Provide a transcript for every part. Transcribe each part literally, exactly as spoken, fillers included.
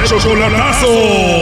chocolatazo.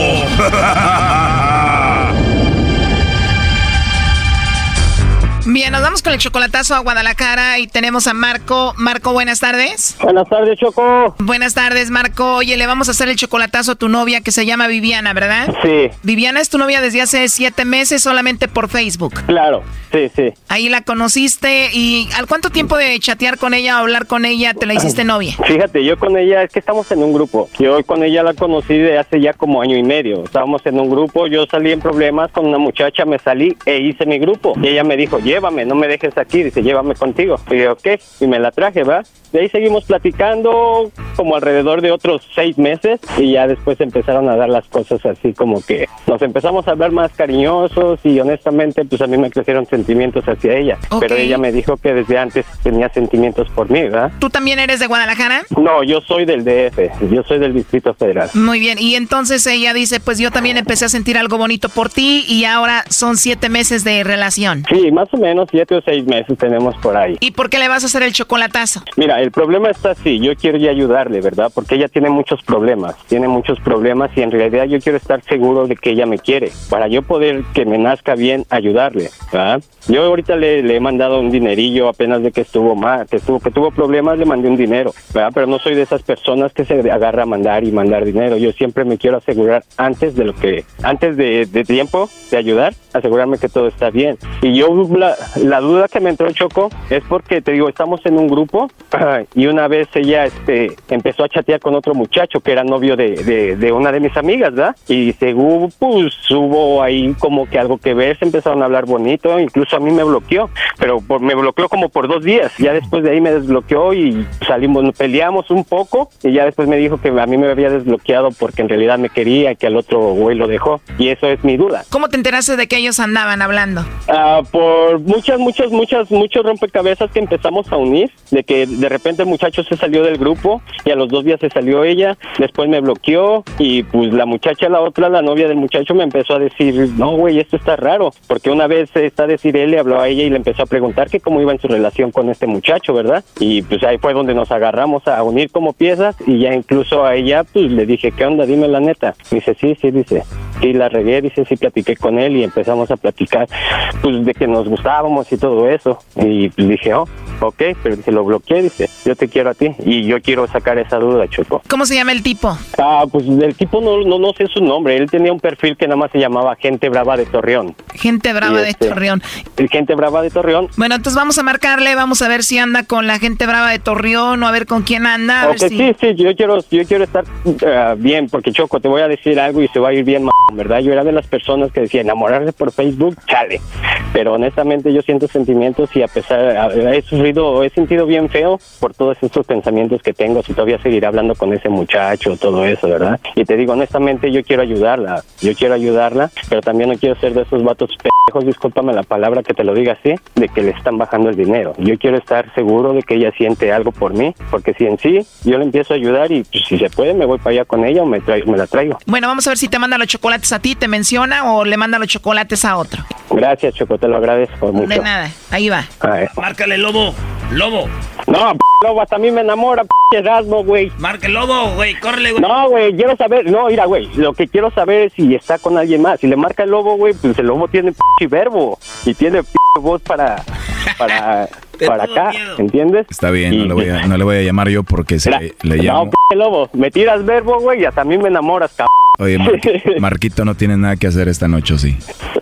Bien, nos vamos con el chocolatazo a Guadalajara y tenemos a Marco. Marco, buenas tardes. Buenas tardes, Choco. Buenas tardes, Marco. Oye, le vamos a hacer el chocolatazo a tu novia que se llama Viviana, ¿verdad? Sí. Viviana es tu novia desde hace siete meses solamente por Facebook. Claro, sí, sí. Ahí la conociste y ¿al cuánto tiempo de chatear con ella o hablar con ella te la hiciste novia? Fíjate, yo con ella, es que estamos en un grupo. Yo con ella la conocí de hace ya como año y medio. Estábamos en un grupo, yo salí en problemas con una muchacha, me salí e hice mi grupo. Y ella me dijo, llévame, no me dejes aquí, dice, llévame contigo. Y yo, ok, y me la traje, ¿va? De ahí seguimos platicando como alrededor de otros seis meses y ya después empezaron a dar las cosas así como que nos empezamos a hablar más cariñosos y honestamente pues a mí me crecieron sentimientos hacia ella. Okay. Pero ella me dijo que desde antes tenía sentimientos por mí, ¿verdad? ¿Tú también eres de Guadalajara? No, yo soy del D F, yo soy del Distrito Federal. Muy bien, y entonces ella dice, pues yo también empecé a sentir algo bonito por ti y ahora son siete meses de relación. Sí, más o menos siete o seis meses tenemos por ahí. ¿Y por qué le vas a hacer el chocolatazo? Mira, el problema está así, yo quiero ya ayudarle, ¿verdad? Porque ella tiene muchos problemas, tiene muchos problemas y en realidad yo quiero estar seguro de que ella me quiere, para yo poder que me nazca bien ayudarle, ¿verdad? Yo ahorita le, le he mandado un dinerillo apenas de que estuvo mal, que estuvo, que tuvo problemas, le mandé un dinero, ¿verdad? Pero no soy de esas personas que se agarra a mandar y mandar dinero, yo siempre me quiero asegurar antes de lo que, antes de, de tiempo de ayudar, asegurarme que todo está bien. Y yo, la, la duda que me entró, Choco, es porque, te digo, estamos en un grupo y una vez ella este, empezó a chatear con otro muchacho que era novio de, de, de una de mis amigas, ¿verdad? Y según, pues, hubo ahí como que algo que ver, se empezaron a hablar bonito, incluso a mí me bloqueó, pero por, me bloqueó como por dos días, ya después de ahí me desbloqueó y salimos, nos peleamos un poco y ya después me dijo que a mí me había desbloqueado porque en realidad me quería y que al otro güey lo dejó, y eso es mi duda. ¿Cómo te enteraste de que ellos andaban hablando? Uh, por muchas, muchas, muchas, muchos rompecabezas que empezamos a unir, de que de repente el muchacho se salió del grupo y a los dos días se salió ella, después me bloqueó y pues la muchacha, la otra, la novia del muchacho me empezó a decir, no güey, esto está raro, porque una vez está a decir él, le habló a ella y le empezó a preguntar que cómo iba en su relación con este muchacho, ¿verdad? Y pues ahí fue donde nos agarramos a unir como piezas y ya incluso a ella pues le dije, ¿qué onda? Dime la neta. Dice, sí, sí, dice, sí, la regué, dice, sí, platiqué con él y empezamos a platicar pues de que nos gustábamos y todo eso y pues dije, oh, ok, pero dice, lo bloqueé, dice, yo te quiero a ti y yo quiero sacar esa duda, Choco. ¿Cómo se llama el tipo? Ah, pues el tipo no, no, no sé su nombre, él tenía un perfil que nada más se llamaba Gente Brava de Torreón. Gente Brava este, de Torreón. El Gente Brava de Torreón. Bueno, entonces vamos a marcarle, vamos a ver si anda con la Gente Brava de Torreón o a ver con quién anda. A okay, ver si... sí, sí, yo quiero, yo quiero estar uh, bien, porque Choco, te voy a decir algo y se va a ir bien, m***, ¿verdad? Yo era de las personas que decía, enamorarse por Facebook, chale. Pero honestamente yo siento sentimientos y a pesar, he sufrido, he sentido bien feo por todos estos pensamientos que tengo, si todavía seguiré hablando con ese muchacho, todo eso, ¿verdad? Y te digo, honestamente yo quiero ayudarla, yo quiero ayudarla, pero también no quiero ser de esos vatos pendejos, discúlpame la palabra que te lo diga así, de que le están bajando el dinero. Yo quiero estar seguro de que ella siente algo por mí, porque si en sí yo le empiezo a ayudar y pues, si se puede me voy para allá con ella o me, traigo, me la traigo. Bueno, vamos a ver si te manda los chocolates a ti, te menciona o le manda los chocolates a otro. Gracias, Choco, te lo agradezco mucho. De nada, ahí va. Márcale, Lobo, Lobo. No, p*** Lobo, hasta a mí me enamora, p*** Erasmo, güey. Marca Lobo, güey, córrele, güey. No, güey, quiero saber, no, mira, güey, lo que quiero saber es si está con alguien más. Si le marca el Lobo, güey, pues el Lobo tiene p*** verbo y tiene p*** voz para, para, para acá, miedo. ¿Entiendes? Está bien, y, no, le voy a, no le voy a llamar yo porque se la, le, le llamo. No, p*** Lobo, me tiras verbo, güey, y hasta a mí me enamoras, cabrón. Oye, Mar- Marquito no tiene nada que hacer esta noche, ¿sí?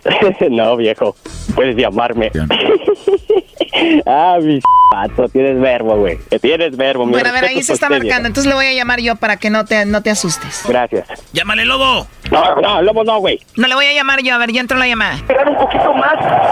No, viejo, puedes llamarme. Ah, mi pato, tienes verbo, güey. Tienes verbo. Bueno, a ver, ahí se está marcando. Entonces le voy a llamar yo para que no te, no te asustes. Gracias. Llámale, Lobo. No, no, Lobo no, güey. No le voy a llamar yo. A ver, ya entró la llamada. Esperar un poquito más.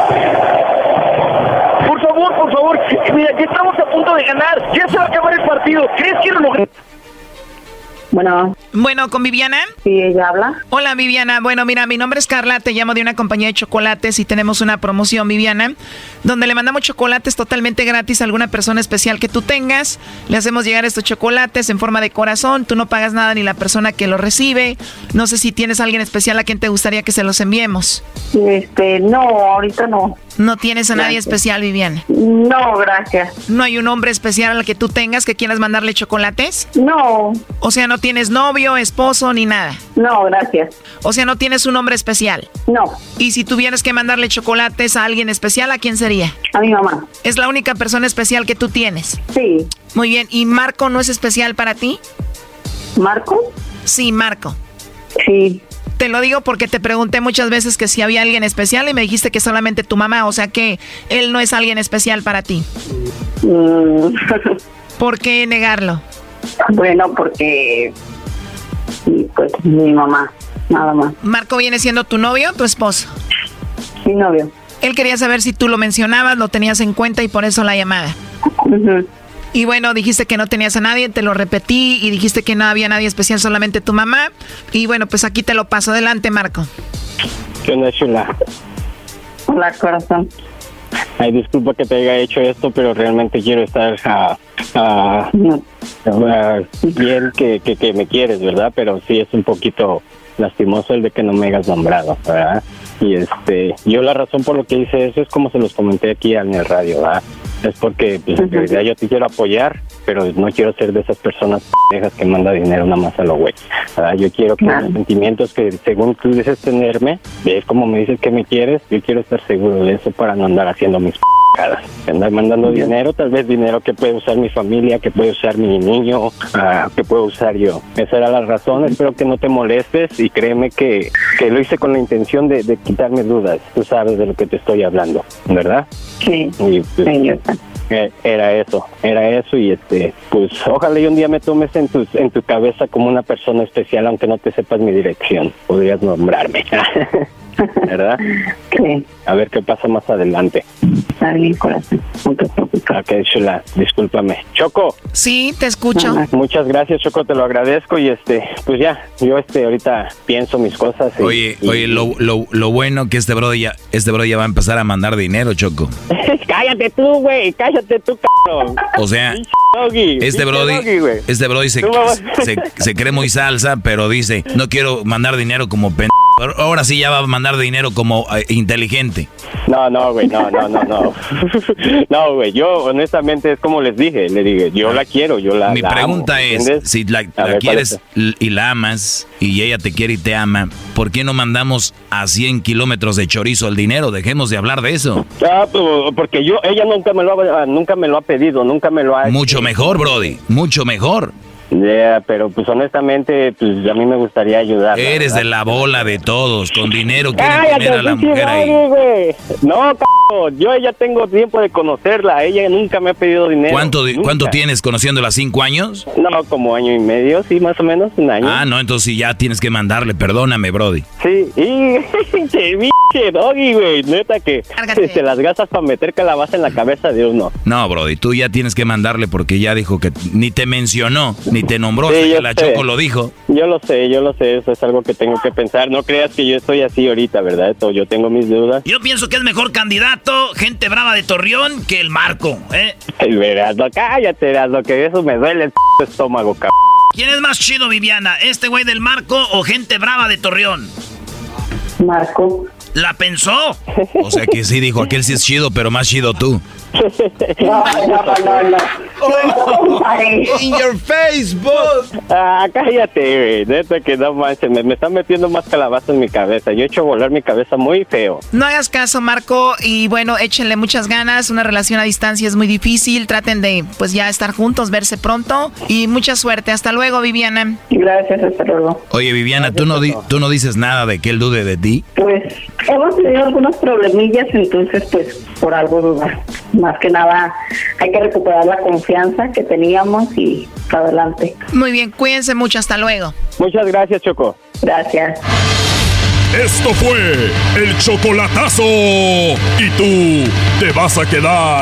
Por favor, por favor. Mira, ya estamos a punto de ganar. Ya se va a acabar el partido. ¿Crees que lo logré? Bueno. Bueno, ¿con Viviana? Sí, ella habla. Hola, Viviana. Bueno, mira, mi nombre es Carla, te llamo de una compañía de chocolates y tenemos una promoción, Viviana, donde le mandamos chocolates totalmente gratis a alguna persona especial que tú tengas. Le hacemos llegar estos chocolates en forma de corazón, tú no pagas nada ni la persona que los recibe. No sé si tienes a alguien especial a quien te gustaría que se los enviemos. Este, no, ahorita no. ¿No tienes a Gracias. nadie especial, Viviana? No, gracias. ¿No hay un hombre especial al que tú tengas que quieras mandarle chocolates? No. O sea, ¿no tienes novio novio, esposo, ni nada? No, gracias. O sea, ¿no tienes un nombre especial? No. Y si tuvieras que mandarle chocolates a alguien especial, ¿a quién sería? A mi mamá. ¿Es la única persona especial que tú tienes? Sí. Muy bien. ¿Y Marco no es especial para ti? ¿Marco? Sí, Marco. Sí. Te lo digo porque te pregunté muchas veces que si había alguien especial y me dijiste que solamente tu mamá, o sea que él no es alguien especial para ti. Mm. ¿Por qué negarlo? Bueno, porque pues mi mamá, nada más. ¿Marco viene siendo tu novio o tu esposo? Mi novio. Él quería saber si tú lo mencionabas, lo tenías en cuenta y por eso la llamada. Uh-huh. Y bueno, dijiste que no tenías a nadie, te lo repetí y dijiste que no había nadie especial, solamente tu mamá. Y bueno, pues aquí te lo paso. Adelante, Marco. ¿Qué onda, chula? Hola, corazón. Ay, disculpa que te haya hecho esto, pero realmente quiero estar uh, uh, No. uh, bien que, que, que me quieres, ¿verdad? Pero sí es un poquito lastimoso el de que no me hayas nombrado, ¿verdad? Y este, yo la razón por lo que hice eso es como se los comenté aquí en el radio, ¿verdad? Es porque pues, en realidad yo te quiero apoyar, pero no quiero ser de esas personas pendejas que manda dinero nada más a lo güey, ¿verdad? Yo quiero que Claro. los sentimientos que según tú dices tenerme, es como me dices que me quieres, yo quiero estar seguro de eso para no andar haciendo mis pendejadas. Andar mandando Bien. dinero, tal vez dinero que puede usar mi familia, que puede usar mi niño, uh, que puedo usar yo. Esa era la razón, espero que no te molestes y créeme que, que lo hice con la intención de, de quitarme dudas. Tú sabes de lo que te estoy hablando, ¿verdad? Sí. Y pues, Sí, yo sé. eh, era eso, era eso y este, pues ojalá y un día me tomes en tu, en tu cabeza como una persona especial, aunque no te sepas mi dirección. Podrías nombrarme, ¿verdad? Sí. A ver qué pasa más adelante. Está bien, corazón. No te preocupes. Ok, chula, discúlpame. Choco, Sí, te escucho. Nada. muchas gracias, Choco, te lo agradezco y este, pues ya, yo este ahorita pienso mis cosas. Y, Oye, y- oye, lo, lo, lo bueno que este brody ya, este brody ya va a empezar a mandar dinero, Choco. cállate tú, güey, cállate tú, cabrón. O sea, Pinche doggy, este pinche brody, doggy, güey. este brody se, Tú me vas- se, se cree muy salsa, pero dice, no quiero mandar dinero como pen... Ahora sí ya va a mandar dinero como eh, inteligente. No, no, güey, no, no, no, no. No, güey, yo honestamente es como les dije, le dije, yo la quiero, yo la Mi la pregunta amo, es, ¿entiendes? si la, A la ver, ¿cuál quieres es? l- y la amas y ella te quiere y te ama, ¿por qué no mandamos a cien kilómetros de chorizo el dinero? Dejemos de hablar de eso. Ah, pues, porque yo, ella nunca me lo ha, nunca me lo ha pedido, nunca me lo ha... Mucho mejor, brody, mucho mejor. Yeah, pero pues honestamente, pues a mí me gustaría ayudar. Eres de la bola de todos, con dinero quieren ¡Cállate, tener a la pinche mujer ahí. doggy, güey! No, c***, yo ya tengo tiempo de conocerla, ella nunca me ha pedido dinero. ¿Cuánto, di- nunca. ¿Cuánto tienes conociéndola? ¿Cinco años? No, como año y medio, sí, más o menos, un año. Ah, no, entonces sí, ya tienes que mandarle, perdóname, brody. Sí, y che, pinche doggy, güey, neta que Cárgate. te las gastas para meter calabaza en la cabeza de uno. No, brody, tú ya tienes que mandarle porque ya dijo que ni te mencionó, ni te nombró, Sí, hasta yo que la sé. Choco lo dijo. Yo lo sé, yo lo sé, eso es algo que tengo que pensar. No creas que yo estoy así ahorita, ¿verdad? Esto, yo tengo mis dudas. Yo pienso que es mejor candidato, gente brava de Torreón, que el Marco, ¿eh? Ay, verás, no, cállate, verás, lo que eso me duele el p estómago, cabrón. ¿Quién es más chido, Viviana? ¿Este güey del Marco o gente brava de Torreón? Marco. ¿La pensó? O sea que sí dijo, aquel sí es chido, pero más chido tú. No, no, no, no. Ay, your Facebook. Ah, cállate, güey, neta que no manches, me, me están metiendo más calabaza en mi cabeza. Yo he hecho volar mi cabeza muy feo. No hagas caso, Marco, y bueno, échenle muchas ganas. Una relación a distancia es muy difícil. Traten de, pues ya estar juntos, verse pronto. Y mucha suerte. Hasta luego, Viviana. gracias, hasta luego. Oye, Viviana, ¿tú no, di- ¿tú no dices nada de que él dude de ti? Pues hemos tenido algunos problemillas, entonces pues por algo dudar. Más que nada hay que recuperar la confianza que teníamos y adelante. Muy bien, cuídense mucho. Hasta luego. Muchas gracias, Choco. Gracias. Esto fue el chocolatazo. ¿Y tú te vas a quedar